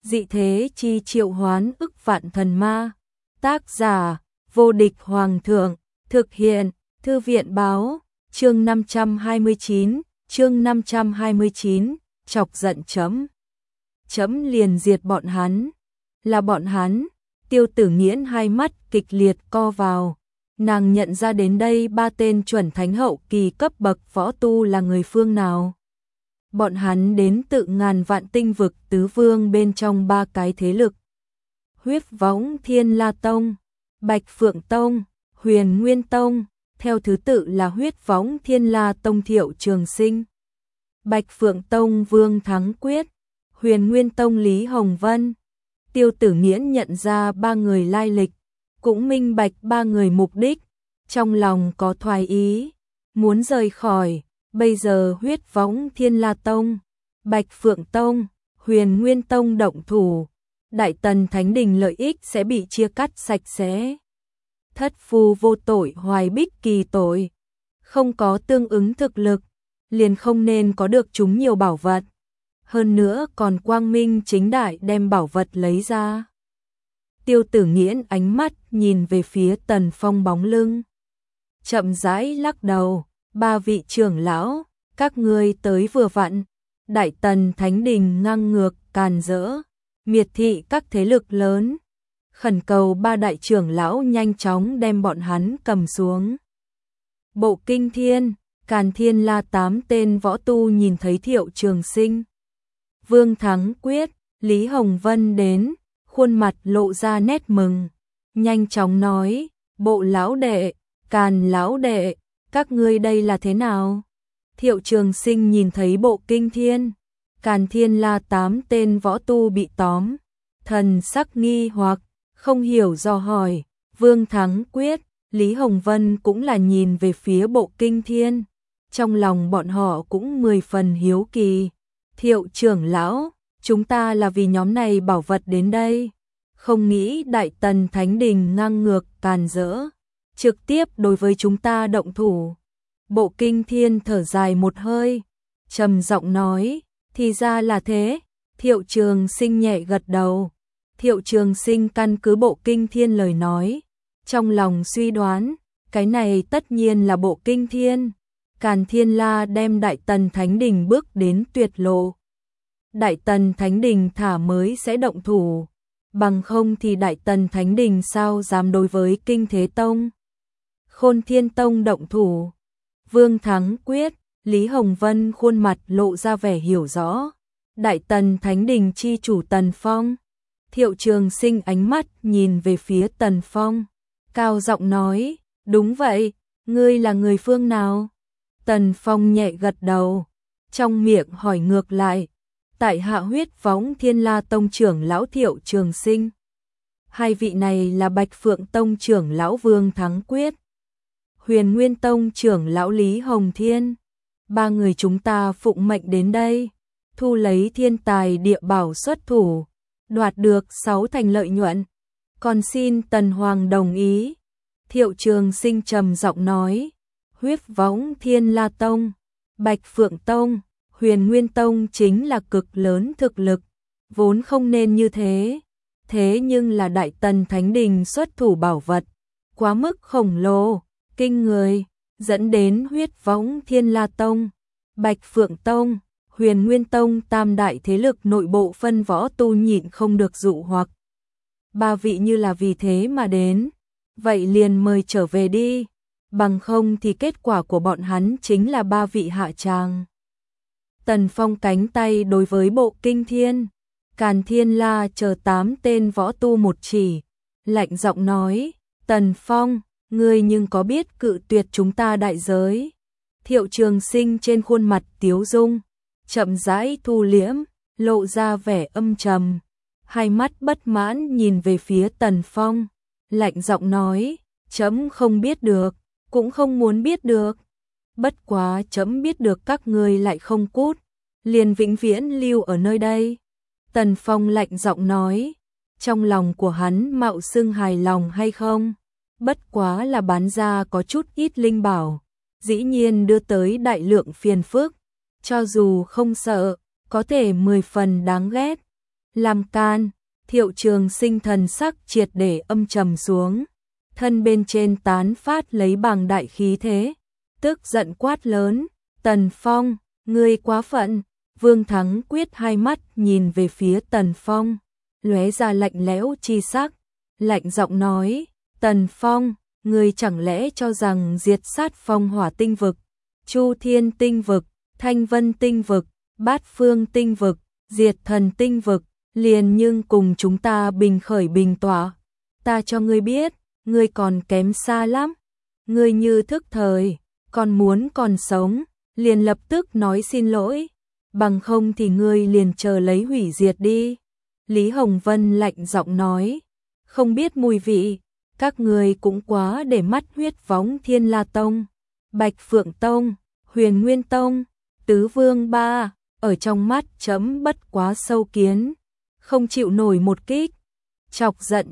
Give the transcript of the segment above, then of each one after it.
dị thế chi triệu hoán ức vạn thần ma. Tác giả, vô địch hoàng thượng, thực hiện, thư viện báo, chương 529, chọc giận chấm. Chấm liền diệt bọn hắn, là bọn hắn. Tiêu Tử Nghiễn hai mắt kịch liệt co vào, nàng nhận ra đến đây ba tên chuẩn thánh hậu kỳ cấp bậc võ tu là người phương nào. Bọn hắn đến tự ngàn vạn tinh vực tứ vương bên trong ba cái thế lực. Huyết Võng Thiên La Tông, Bạch Phượng Tông, Huyền Nguyên Tông, theo thứ tự là Huyết Võng Thiên La Tông Thiệu Trường Sinh, Bạch Phượng Tông Vương Thắng Quyết, Huyền Nguyên Tông Lý Hồng Vân. Tiêu Tử Nghiễn nhận ra ba người lai lịch, cũng minh bạch ba người mục đích, trong lòng có thoái ý, muốn rời khỏi. Bây giờ Huyết Võng Thiên La Tông, Bạch Phượng Tông, Huyền Nguyên Tông động thủ, Đại Tần Thánh Đình lợi ích sẽ bị chia cắt sạch sẽ. Thất phu vô tội hoài bích kỳ tội, không có tương ứng thực lực, liền không nên có được chúng nhiều bảo vật. Hơn nữa còn quang minh chính đại đem bảo vật lấy ra. Tiêu Tử Nghiễn ánh mắt nhìn về phía Tần Phong bóng lưng, chậm rãi lắc đầu. Ba vị trưởng lão, các ngươi tới vừa vặn. Đại Tần Thánh Đình ngang ngược càn rỡ, miệt thị các thế lực lớn, khẩn cầu ba đại trưởng lão nhanh chóng đem bọn hắn cầm xuống. Bộ Kinh Thiên, Càn Thiên La 8 tên võ tu nhìn thấy Thiệu Trường Sinh, Vương Thắng Quyết, Lý Hồng Vân đến, khuôn mặt lộ ra nét mừng, nhanh chóng nói: Bộ lão đệ, Càn lão đệ, các ngươi đây là thế nào? Thiệu Trường Sinh nhìn thấy Bộ Kinh Thiên, Càn Thiên La 8 tên võ tu bị tóm, thần sắc nghi hoặc, không hiểu dò hỏi. Vương Thắng Quyết, Lý Hồng Vân cũng là nhìn về phía Bộ Kinh Thiên, trong lòng bọn họ cũng 10 phần hiếu kỳ. Thiệu trưởng lão, chúng ta là vì nhóm này bảo vật đến đây, không nghĩ Đại Tần Thánh Đình ngang ngược càn rỡ, trực tiếp đối với chúng ta động thủ. Bộ Kinh Thiên thở dài một hơi, trầm giọng nói: thì ra là thế. Thiệu Trường Sinh nhẹ gật đầu. Thiệu Trường Sinh căn cứ Bộ Kinh Thiên lời nói, trong lòng suy đoán, cái này tất nhiên là Bộ Kinh Thiên. Càn Thiên La đem Đại Tần Thánh Đình bước đến tuyệt lộ. Đại Tần Thánh Đình thả mới sẽ động thủ, bằng không thì Đại Tần Thánh Đình sao dám đối với Kinh Thế Tông, Khôn Thiên Tông động thủ. Vương Thắng Quyết, Lý Hồng Vân khuôn mặt lộ ra vẻ hiểu rõ. Đại Tần Thánh Đình chi chủ Tần Phong. Thiệu Trường Sinh ánh mắt nhìn về phía Tần Phong, cao giọng nói: đúng vậy, ngươi là người phương nào? Tần Phong nhẹ gật đầu, trong miệng hỏi ngược lại: tại hạ Huyết Võng Thiên La Tông trưởng lão Thiệu Trường Sinh. Hai vị này là Bạch Phượng Tông trưởng lão Vương Thắng Quyết, Huyền Nguyên Tông trưởng lão Lý Hồng Thiên. Ba người chúng ta phụng mệnh đến đây, thu lấy thiên tài địa bảo xuất thủ, đoạt được 6 thành lợi nhuận, còn xin Tần Hoàng đồng ý. Thiệu Trường Sinh trầm giọng nói: Huyết Võng Thiên La Tông, Bạch Phượng Tông, Huyền Nguyên Tông chính là cực lớn thực lực, vốn không nên như thế. Thế nhưng là Đại Tần Thánh Đình xuất thủ bảo vật, quá mức khổng lồ, kinh người, dẫn đến Huyết Võng Thiên La Tông, Bạch Phượng Tông, Huyền Nguyên Tông tam đại thế lực nội bộ phân võ tu nhịn không được dụ hoặc. Ba vị như là vì thế mà đến, vậy liền mời trở về đi, bằng không thì kết quả của bọn hắn chính là ba vị hạ tràng. Tần Phong cánh tay đối với Bộ Kinh Thiên, Càn Thiên La chờ 8 tên võ tu một chỉ, lạnh giọng nói: Tần Phong, ngươi nhưng có biết cự tuyệt chúng ta đại giới? Thiệu Trường Sinh trên khuôn mặt tiếu dung, chậm rãi thu liễm, lộ ra vẻ âm trầm, hai mắt bất mãn nhìn về phía Tần Phong, lạnh giọng nói: chấm không biết được, cũng không muốn biết được. Bất quá chấm biết được các ngươi lại không cút, liền vĩnh viễn lưu ở nơi đây. Tần Phong lạnh giọng nói, trong lòng của hắn mạo xưng hài lòng hay không? Bất quá là bán ra có chút ít linh bảo, dĩ nhiên đưa tới đại lượng phiền phức, cho dù không sợ, có thể 10 phần đáng ghét. làm can. Thiệu Trường Sinh thần sắc triệt để âm trầm xuống, thân bên trên tán phát lấy bàng đại khí thế, tức giận quát lớn, Tần Phong, ngươi quá phận. Vương Thắng Quyết hai mắt nhìn về phía Tần Phong, lóe ra lạnh lẽo chi sắc, lạnh giọng nói, Tần Phong, ngươi chẳng lẽ cho rằng diệt sát Phong Hỏa tinh vực, Chu Thiên tinh vực, Thanh Vân tinh vực, Bát Phương tinh vực, Diệt Thần tinh vực, liền nhưng cùng chúng ta bình khởi bình tọa. Ta cho ngươi biết, ngươi còn kém xa lắm. Ngươi như thức thời, còn muốn còn sống, liền lập tức nói xin lỗi, bằng không thì ngươi liền chờ lấy hủy diệt đi. Lý Hồng Vân lạnh giọng nói, không biết mùi vị, các ngươi cũng quá để mắt Huyết Võng Thiên La Tông, Bạch Phượng Tông, Huyền Nguyên Tông, Tứ Vương Ba, ở trong mắt chấm bất quá sâu kiến, không chịu nổi một kích, chọc giận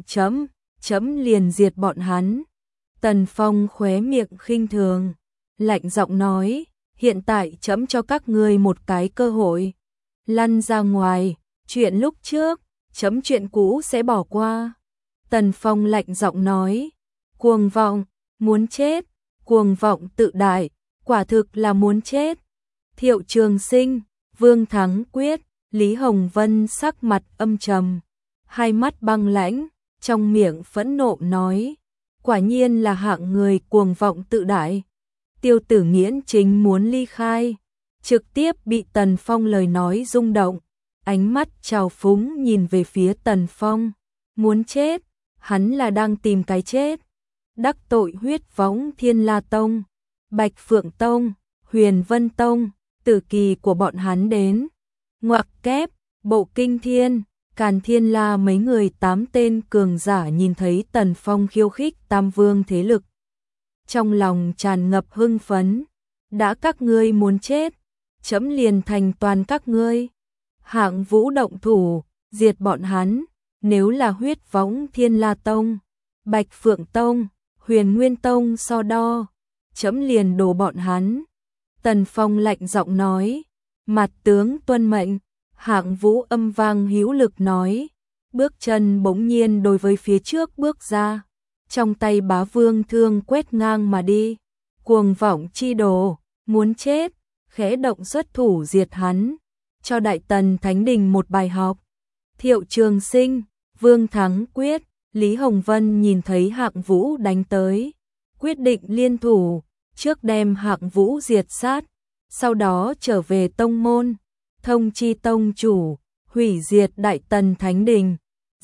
chấm liền diệt bọn hắn. Tần Phong khóe miệng khinh thường, lạnh giọng nói, hiện tại chấm cho các ngươi một cái cơ hội, lăn ra ngoài, chuyện lúc trước, chấm chuyện cũ sẽ bỏ qua. Tần Phong lạnh giọng nói, cuồng vọng, muốn chết, cuồng vọng tự đại, quả thực là muốn chết. Thiệu Trường Sinh, Vương Thắng Quyết, Lý Hồng Vân sắc mặt âm trầm, hai mắt băng lãnh, trong miệng phẫn nộ nói, quả nhiên là hạng người cuồng vọng tự đại. Tiêu Tử Nghiễn chính muốn ly khai, trực tiếp bị Tần Phong lời nói rung động, ánh mắt trào phúng nhìn về phía Tần Phong, muốn chết, hắn là đang tìm cái chết. Đắc tội Huyết Võng Thiên La Tông, Bạch Phượng Tông, Huyền Vân Tông, tử kỳ của bọn hắn đến. Ngoặc kép, Bộ Kinh Thiên, Càn Thiên La mấy người 8 tên cường giả nhìn thấy Tần Phong khiêu khích Tam Vương thế lực, trong lòng tràn ngập hưng phấn, đã các ngươi muốn chết, chấm liền thành toàn các ngươi. Hạng Vũ động thủ, diệt bọn hắn, nếu là Huyết Võng Thiên La Tông, Bạch Phượng Tông, Huyền Nguyên Tông so đo, chấm liền đổ bọn hắn. Tần Phong lạnh giọng nói, mặt tướng tuân mệnh. Hạng Vũ âm vang hữu lực nói, bước chân bỗng nhiên đối với phía trước bước ra, trong tay Bá Vương thương quét ngang mà đi, cuồng vọng chi đồ, muốn chết, khẽ động xuất thủ diệt hắn, cho Đại Tần Thánh Đình một bài học. Thiệu Trường Sinh, Vương Thắng Quyết, Lý Hồng Vân nhìn thấy Hạng Vũ đánh tới, quyết định liên thủ, trước đem Hạng Vũ diệt sát, sau đó trở về tông môn, thông chi tông chủ, hủy diệt Đại Tần Thánh Đình.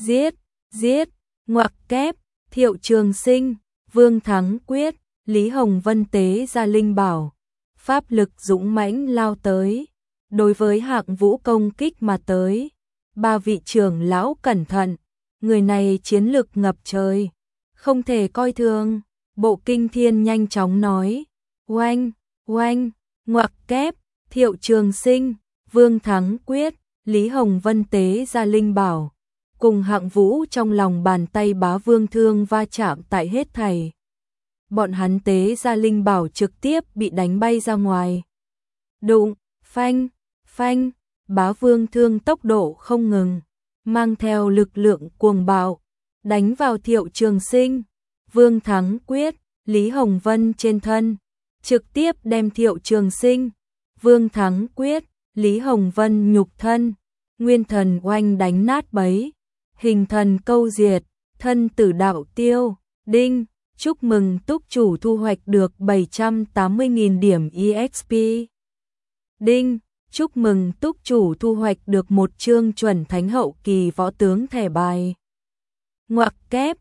Giết, ngoặc kép, Thiệu Trường Sinh, Vương Thắng Quyết, Lý Hồng Vân tế ra linh bảo, pháp lực dũng mãnh lao tới, đối với Hạng Vũ công kích mà tới. Ba vị trưởng lão cẩn thận, người này chiến lực ngập trời, không thể coi thường. Bộ Kinh Thiên nhanh chóng nói, oanh, ngoặc kép, Thiệu Trường Sinh, Vương Thắng Quyết, Lý Hồng Vân tế ra linh bảo, cùng Hạng Vũ trong lòng bàn tay Bá Vương thương va chạm tại hết thảy. Bọn hắn tế ra linh bảo trực tiếp bị đánh bay ra ngoài. Đụng, phanh, Bá Vương thương tốc độ không ngừng, mang theo lực lượng cuồng bạo, đánh vào Thiệu Trường Sinh, Vương Thắng Quyết, Lý Hồng Vân trên thân, trực tiếp đem Thiệu Trường Sinh, Vương Thắng Quyết, Lý Hồng Vân nhục thân, nguyên thần oanh đánh nát bấy, hình thần câu diệt, thân tử đạo tiêu. Đinh, chúc mừng túc chủ thu hoạch được 780.000 điểm EXP. Đinh, chúc mừng túc chủ thu hoạch được một chương chuẩn thánh hậu kỳ võ tướng thẻ bài. Ngoặc kép,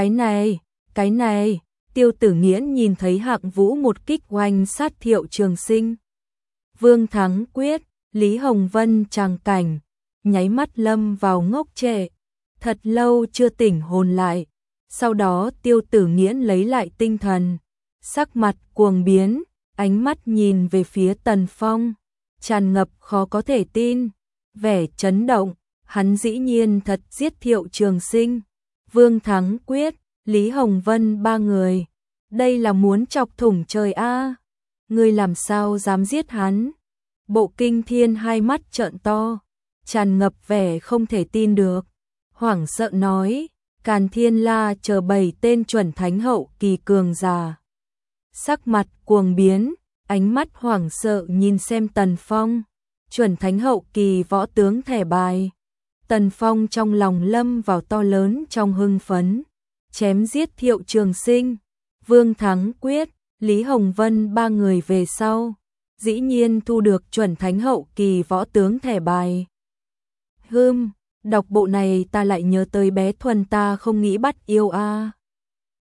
cái này, Tiêu Tử Nghiễn nhìn thấy Hạng Vũ một kích oanh sát Thiệu Trường Sinh, Vương Thắng Quyết, Lý Hồng Vân tràng cảnh, nháy mắt lâm vào ngốc trệ, thật lâu chưa tỉnh hồn lại. Sau đó Tiêu Tử Nghiễn lấy lại tinh thần, sắc mặt cuồng biến, ánh mắt nhìn về phía Tần Phong, tràn ngập khó có thể tin, vẻ chấn động, hắn dĩ nhiên thật giết Thiệu Trường Sinh, Vương Thắng Quyết, Lý Hồng Vân ba người. Đây là muốn chọc thủng trời a. Ngươi làm sao dám giết hắn? Bộ Kinh Thiên hai mắt trợn to, tràn ngập vẻ không thể tin được. Hoảng sợ nói, Càn Thiên La chờ 7 tên chuẩn thánh hậu kỳ cường giả. Sắc mặt cuồng biến, ánh mắt hoảng sợ nhìn xem Tần Phong, chuẩn thánh hậu kỳ võ tướng thẻ bài. Tần Phong trong lòng lâm vào to lớn trong hưng phấn, chém giết Thiệu Trường Sinh, Vương Thắng Quyết, Lý Hồng Vân ba người về sau, dĩ nhiên thu được chuẩn thánh hậu kỳ võ tướng thẻ bài. Đọc bộ này ta lại nhớ tới bé Thuần ta không nghĩ bắt yêu a.